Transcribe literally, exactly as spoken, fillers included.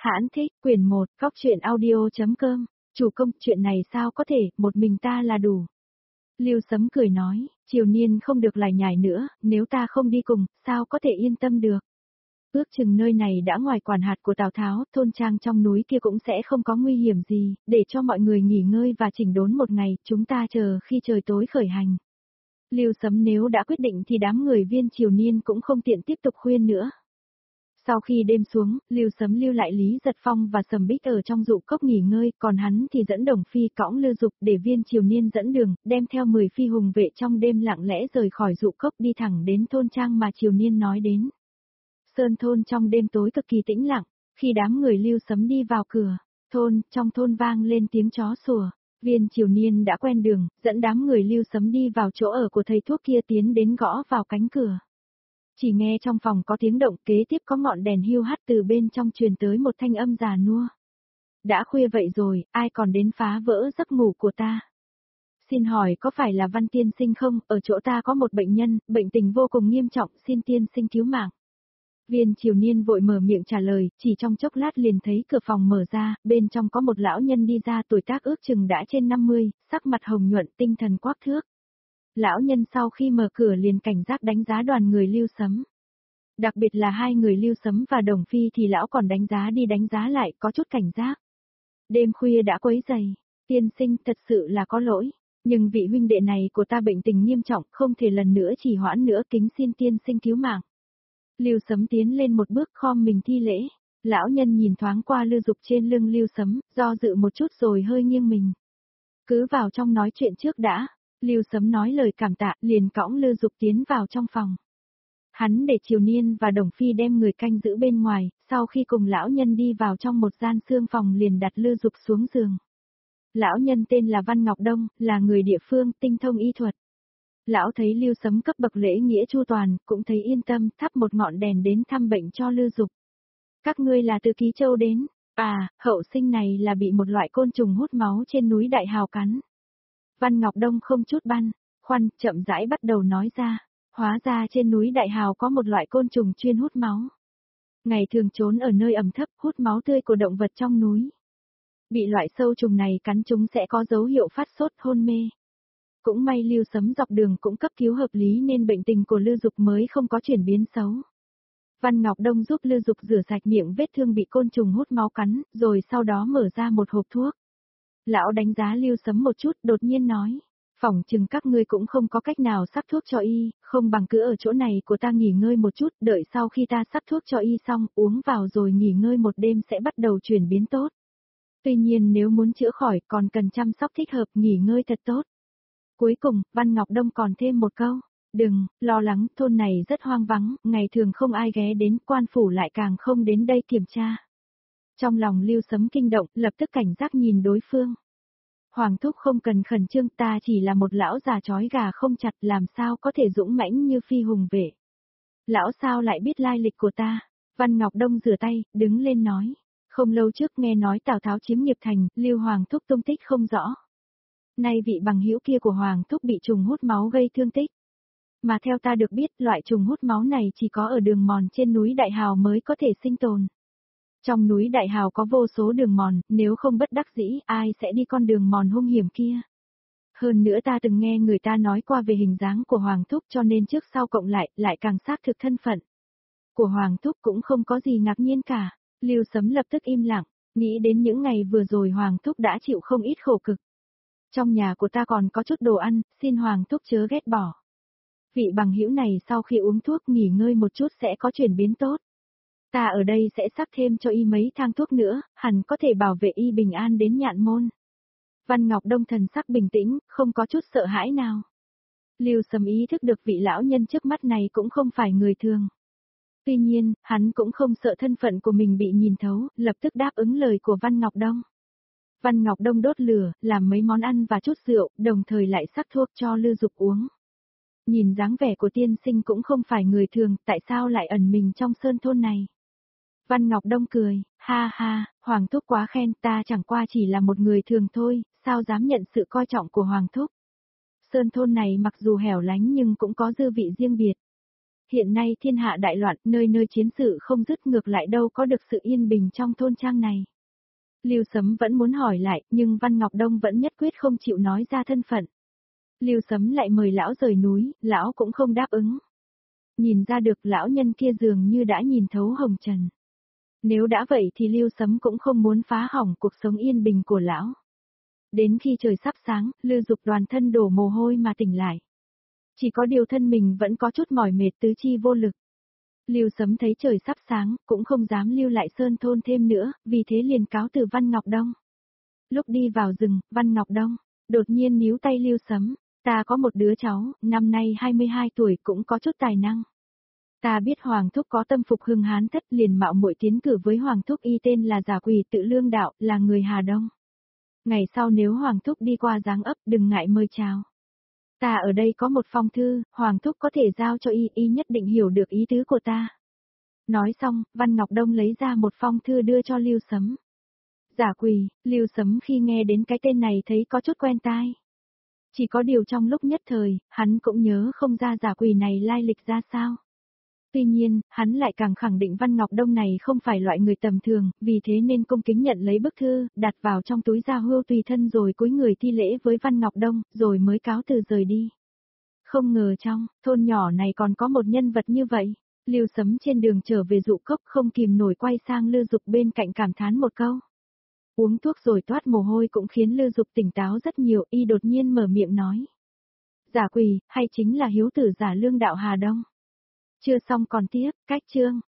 Hãn thích, quyển một, góc truyện audio.com, chủ công, chuyện này sao có thể, một mình ta là đủ. Lưu Sấm cười nói, Triều Niên không được lải nhải nữa, nếu ta không đi cùng, sao có thể yên tâm được. Ước chừng nơi này đã ngoài quản hạt của Tào Tháo, thôn trang trong núi kia cũng sẽ không có nguy hiểm gì, để cho mọi người nghỉ ngơi và chỉnh đốn một ngày, chúng ta chờ khi trời tối khởi hành. Lưu Sấm nếu đã quyết định thì đám người viên Triều Niên cũng không tiện tiếp tục khuyên nữa. Sau khi đêm xuống, Lưu Sấm lưu lại Lý Giật Phong và Sầm Bích ở trong dụ cốc nghỉ ngơi, còn hắn thì dẫn Đồng Phi cõng Lư Dục để viên Triều Niên dẫn đường, đem theo mười phi hùng vệ trong đêm lặng lẽ rời khỏi dụ cốc đi thẳng đến thôn trang mà Triều Niên nói đến. Sơn thôn trong đêm tối cực kỳ tĩnh lặng, khi đám người Lưu Sấm đi vào cửa, thôn, trong thôn vang lên tiếng chó sủa. Viên Triều Niên đã quen đường, dẫn đám người Lưu Sấm đi vào chỗ ở của thầy thuốc kia tiến đến gõ vào cánh cửa. Chỉ nghe trong phòng có tiếng động, kế tiếp có ngọn đèn hiu hắt từ bên trong truyền tới một thanh âm già nua. Đã khuya vậy rồi, ai còn đến phá vỡ giấc ngủ của ta? Xin hỏi có phải là Văn tiên sinh không, ở chỗ ta có một bệnh nhân, bệnh tình vô cùng nghiêm trọng, xin tiên sinh cứu mạng. Viên Triều Niên vội mở miệng trả lời, chỉ trong chốc lát liền thấy cửa phòng mở ra, bên trong có một lão nhân đi ra, tuổi tác ước chừng đã trên năm mươi, sắc mặt hồng nhuận, tinh thần quắc thước. Lão nhân sau khi mở cửa liền cảnh giác đánh giá đoàn người Lưu Sấm. Đặc biệt là hai người Lưu Sấm và Đồng Phi thì lão còn đánh giá đi đánh giá lại, có chút cảnh giác. Đêm khuya đã quấy rầy, tiên sinh thật sự là có lỗi, nhưng vị huynh đệ này của ta bệnh tình nghiêm trọng, không thể lần nữa trì hoãn nữa, kính xin tiên sinh cứu mạng. Lưu Sấm tiến lên một bước khom mình thi lễ, lão nhân nhìn thoáng qua Lư Dục trên lưng Lưu Sấm, do dự một chút rồi hơi nghiêng mình. Cứ vào trong nói chuyện trước đã. Lưu Sấm nói lời cảm tạ, liền cõng Lư Dục tiến vào trong phòng. Hắn để Triều Niên và Đồng Phi đem người canh giữ bên ngoài, sau khi cùng lão nhân đi vào trong một gian xương phòng liền đặt Lư Dục xuống giường. Lão nhân tên là Văn Ngọc Đông, là người địa phương, tinh thông y thuật. Lão thấy Lưu Sấm cấp bậc lễ nghĩa chu toàn, cũng thấy yên tâm, thắp một ngọn đèn đến thăm bệnh cho Lư Dục. Các ngươi là từ Ký Châu đến, à, hậu sinh này là bị một loại côn trùng hút máu trên núi Đại Hào cắn. Văn Ngọc Đông không chút băn, khoăn, chậm rãi bắt đầu nói ra, hóa ra trên núi Đại Hào có một loại côn trùng chuyên hút máu. Ngày thường trốn ở nơi ẩm thấp, hút máu tươi của động vật trong núi. Bị loại sâu trùng này cắn chúng sẽ có dấu hiệu phát sốt, hôn mê. Cũng may Lưu Sấm dọc đường cũng cấp cứu hợp lý nên bệnh tình của Lư Dục mới không có chuyển biến xấu. Văn Ngọc Đông giúp Lư Dục rửa sạch miệng vết thương bị côn trùng hút máu cắn, rồi sau đó mở ra một hộp thuốc. Lão đánh giá Lưu Sấm một chút, đột nhiên nói, phỏng chừng các ngươi cũng không có cách nào sắp thuốc cho y, không bằng cứ ở chỗ này của ta nghỉ ngơi một chút, đợi sau khi ta sắp thuốc cho y xong, uống vào rồi nghỉ ngơi một đêm sẽ bắt đầu chuyển biến tốt. Tuy nhiên nếu muốn chữa khỏi còn cần chăm sóc thích hợp, nghỉ ngơi thật tốt. Cuối cùng, Văn Ngọc Đông còn thêm một câu, đừng, lo lắng, thôn này rất hoang vắng, ngày thường không ai ghé đến, quan phủ lại càng không đến đây kiểm tra. Trong lòng Lưu Sấm kinh động, lập tức cảnh giác nhìn đối phương. Hoàng thúc không cần khẩn trương, ta chỉ là một lão già chói gà không chặt, làm sao có thể dũng mãnh như phi hùng vệ. Lão sao lại biết lai lịch của ta? Văn Ngọc Đông rửa tay, đứng lên nói. Không lâu trước nghe nói Tào Tháo chiếm Nghiệp Thành, Lưu Hoàng thúc tung tích không rõ. Nay vị bằng hữu kia của Hoàng thúc bị trùng hút máu gây thương tích. Mà theo ta được biết, loại trùng hút máu này chỉ có ở đường mòn trên núi Đại Hào mới có thể sinh tồn. Trong núi Đại Hào có vô số đường mòn, nếu không bất đắc dĩ, ai sẽ đi con đường mòn hung hiểm kia. Hơn nữa ta từng nghe người ta nói qua về hình dáng của Hoàng thúc, cho nên trước sau cộng lại, lại càng xác thực thân phận của Hoàng thúc, cũng không có gì ngạc nhiên cả. Lưu Sấm lập tức im lặng, nghĩ đến những ngày vừa rồi Hoàng thúc đã chịu không ít khổ cực. Trong nhà của ta còn có chút đồ ăn, xin Hoàng thúc chớ ghét bỏ. Vị bằng hữu này sau khi uống thuốc nghỉ ngơi một chút sẽ có chuyển biến tốt. Ta ở đây sẽ sắc thêm cho y mấy thang thuốc nữa, hẳn có thể bảo vệ y bình an đến Nhạn Môn. Văn Ngọc Đông thần sắc bình tĩnh, không có chút sợ hãi nào. Lưu Sấm ý thức được vị lão nhân trước mắt này cũng không phải người thường. Tuy nhiên, hắn cũng không sợ thân phận của mình bị nhìn thấu, lập tức đáp ứng lời của Văn Ngọc Đông. Văn Ngọc Đông đốt lửa, làm mấy món ăn và chút rượu, đồng thời lại sắc thuốc cho Lư Dục uống. Nhìn dáng vẻ của tiên sinh cũng không phải người thường, tại sao lại ẩn mình trong sơn thôn này? Văn Ngọc Đông cười, ha ha, Hoàng thúc quá khen, ta chẳng qua chỉ là một người thường thôi, sao dám nhận sự coi trọng của Hoàng thúc. Sơn thôn này mặc dù hẻo lánh nhưng cũng có dư vị riêng biệt. hiện nay thiên hạ đại loạn, nơi nơi chiến sự không dứt, ngược lại đâu có được sự yên bình trong thôn trang này. Lưu Sấm vẫn muốn hỏi lại, nhưng Văn Ngọc Đông vẫn nhất quyết không chịu nói ra thân phận. Lưu Sấm lại mời lão rời núi, lão cũng không đáp ứng. Nhìn ra được lão nhân kia dường như đã nhìn thấu hồng trần. Nếu đã vậy thì Lưu Sấm cũng không muốn phá hỏng cuộc sống yên bình của lão. Đến khi trời sắp sáng, Lưu Dục toàn thân đổ mồ hôi mà tỉnh lại. Chỉ có điều thân mình vẫn có chút mỏi mệt, tứ chi vô lực. Lưu Sấm thấy trời sắp sáng, cũng không dám lưu lại sơn thôn thêm nữa, vì thế liền cáo từ Văn Ngọc Đông. Lúc đi vào rừng, Văn Ngọc Đông đột nhiên níu tay Lưu Sấm, ta có một đứa cháu, năm nay hai mươi hai tuổi, cũng có chút tài năng. Ta biết Hoàng Thúc có tâm phục hưng hán thất, liền mạo muội tiến cử với Hoàng Thúc, y tên là Giả Quỳ, tự lương đạo, là người Hà Đông. Ngày sau nếu Hoàng Thúc đi qua Giáng ấp, đừng ngại mời chào. Ta ở đây có một phong thư, Hoàng Thúc có thể giao cho y, y nhất định hiểu được ý tứ của ta. Nói xong, Văn Ngọc Đông lấy ra một phong thư đưa cho Lưu Sấm. Giả Quỳ, Lưu Sấm khi nghe đến cái tên này thấy có chút quen tai. Chỉ có điều trong lúc nhất thời, hắn cũng nhớ không ra Giả Quỳ này lai lịch ra sao. Tuy nhiên, hắn lại càng khẳng định Văn Ngọc Đông này không phải loại người tầm thường, vì thế nên cung kính nhận lấy bức thư, đặt vào trong túi da hươu tùy thân rồi cúi người thi lễ với Văn Ngọc Đông, rồi mới cáo từ rời đi. Không ngờ trong thôn nhỏ này còn có một nhân vật như vậy. Lưu Sấm trên đường trở về Dụ Cốc không kìm nổi quay sang Lưu Dục bên cạnh cảm thán một câu. Uống thuốc rồi toát mồ hôi cũng khiến Lưu Dục tỉnh táo rất nhiều, y đột nhiên mở miệng nói. Giả Quỳ, hay chính là hiếu tử Giả Lương đạo Hà Đông. Chưa xong còn tiếp, cách chương.